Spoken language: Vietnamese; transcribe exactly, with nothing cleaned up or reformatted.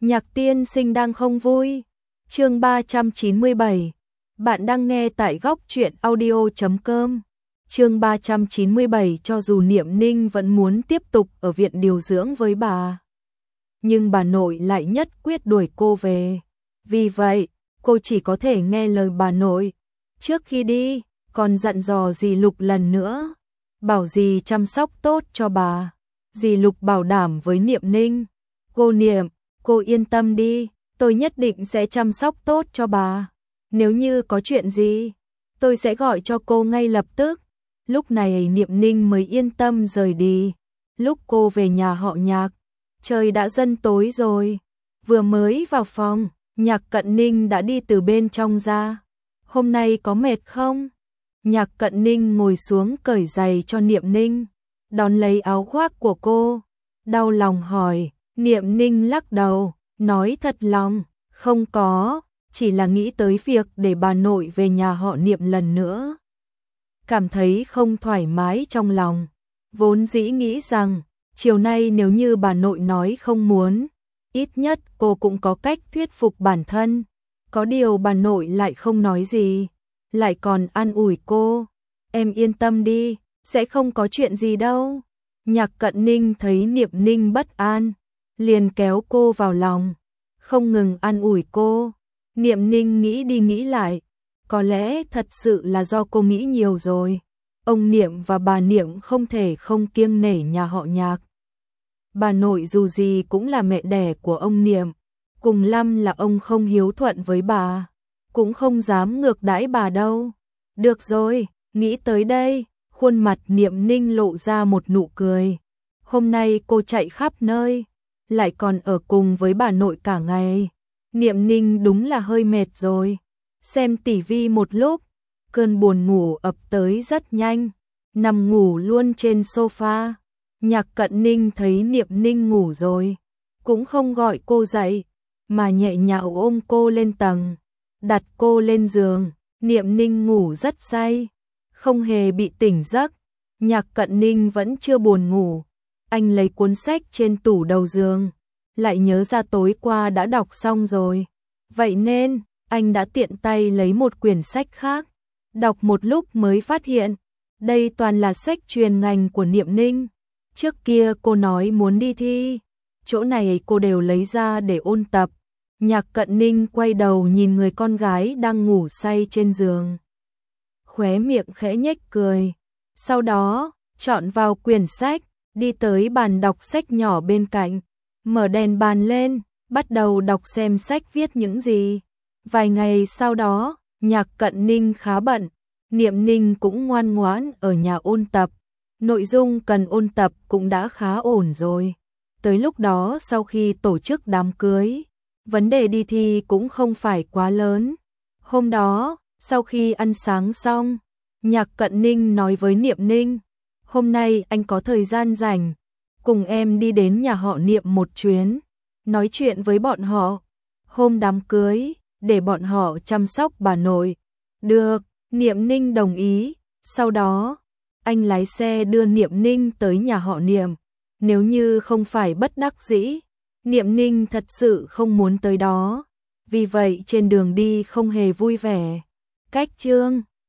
Nhạc tiên sinh đang không vui. Chương ba trăm chín mươi bảy. Bạn đang nghe tại góc truyện audio chấm com. Chương ba trăm chín mươi bảy. Cho dù Niệm Ninh vẫn muốn tiếp tục ở viện điều dưỡng với bà, nhưng bà nội lại nhất quyết đuổi cô về. Vì vậy, cô chỉ có thể nghe lời bà nội. Trước khi đi, còn dặn dò dì Lục lần nữa, bảo dì chăm sóc tốt cho bà. Dì Lục bảo đảm với Niệm Ninh, cô Niệm, cô yên tâm đi, tôi nhất định sẽ chăm sóc tốt cho bà. Nếu như có chuyện gì, tôi sẽ gọi cho cô ngay lập tức. Lúc này Niệm Ninh mới yên tâm rời đi. Lúc cô về nhà họ Nhạc, trời đã dần tối rồi. Vừa mới vào phòng, Nhạc Cận Ninh đã đi từ bên trong ra. Hôm nay có mệt không? Nhạc Cận Ninh ngồi xuống cởi giày cho Niệm Ninh, đón lấy áo khoác của cô, đau lòng hỏi. Niệm Ninh lắc đầu, nói thật lòng, không có, chỉ là nghĩ tới việc để bà nội về nhà họ Niệm lần nữa. Cảm thấy không thoải mái trong lòng, vốn dĩ nghĩ rằng, chiều nay nếu như bà nội nói không muốn, ít nhất cô cũng có cách thuyết phục bản thân. Có điều bà nội lại không nói gì, lại còn an ủi cô, em yên tâm đi, sẽ không có chuyện gì đâu. Nhạc Cận Ninh thấy Niệm Ninh bất an, liền kéo cô vào lòng, không ngừng an ủi cô. Niệm Ninh nghĩ đi nghĩ lại, có lẽ thật sự là do cô nghĩ nhiều rồi. Ông Niệm và bà Niệm không thể không kiêng nể nhà họ Nhạc. Bà nội dù gì cũng là mẹ đẻ của ông Niệm, cùng lắm là ông không hiếu thuận với bà, cũng không dám ngược đãi bà đâu. Được rồi, nghĩ tới đây, khuôn mặt Niệm Ninh lộ ra một nụ cười. Hôm nay cô chạy khắp nơi, lại còn ở cùng với bà nội cả ngày. Niệm Ninh đúng là hơi mệt rồi. Xem tivi một lúc, cơn buồn ngủ ập tới rất nhanh, nằm ngủ luôn trên sofa. Nhạc Cận Ninh thấy Niệm Ninh ngủ rồi, cũng không gọi cô dậy, mà nhẹ nhàng ôm cô lên tầng, đặt cô lên giường. Niệm Ninh ngủ rất say, không hề bị tỉnh giấc. Nhạc Cận Ninh vẫn chưa buồn ngủ, anh lấy cuốn sách trên tủ đầu giường, lại nhớ ra tối qua đã đọc xong rồi. Vậy nên, anh đã tiện tay lấy một quyển sách khác, đọc một lúc mới phát hiện, đây toàn là sách chuyên ngành của Niệm Ninh. Trước kia cô nói muốn đi thi, chỗ này cô đều lấy ra để ôn tập. Nhạc Cận Ninh quay đầu nhìn người con gái đang ngủ say trên giường, khóe miệng khẽ nhếch cười. Sau đó, chọn vào quyển sách, đi tới bàn đọc sách nhỏ bên cạnh, mở đèn bàn lên, bắt đầu đọc xem sách viết những gì. Vài ngày sau đó, Nhạc Cận Ninh khá bận, Niệm Ninh cũng ngoan ngoãn ở nhà ôn tập. Nội dung cần ôn tập cũng đã khá ổn rồi. Tới lúc đó sau khi tổ chức đám cưới, vấn đề đi thi cũng không phải quá lớn. Hôm đó, sau khi ăn sáng xong, Nhạc Cận Ninh nói với Niệm Ninh, hôm nay anh có thời gian rảnh, cùng em đi đến nhà họ Niệm một chuyến, nói chuyện với bọn họ. Hôm đám cưới, để bọn họ chăm sóc bà nội. Được, Niệm Ninh đồng ý. Sau đó, anh lái xe đưa Niệm Ninh tới nhà họ Niệm. Nếu như không phải bất đắc dĩ, Niệm Ninh thật sự không muốn tới đó. Vì vậy trên đường đi không hề vui vẻ. Cách chương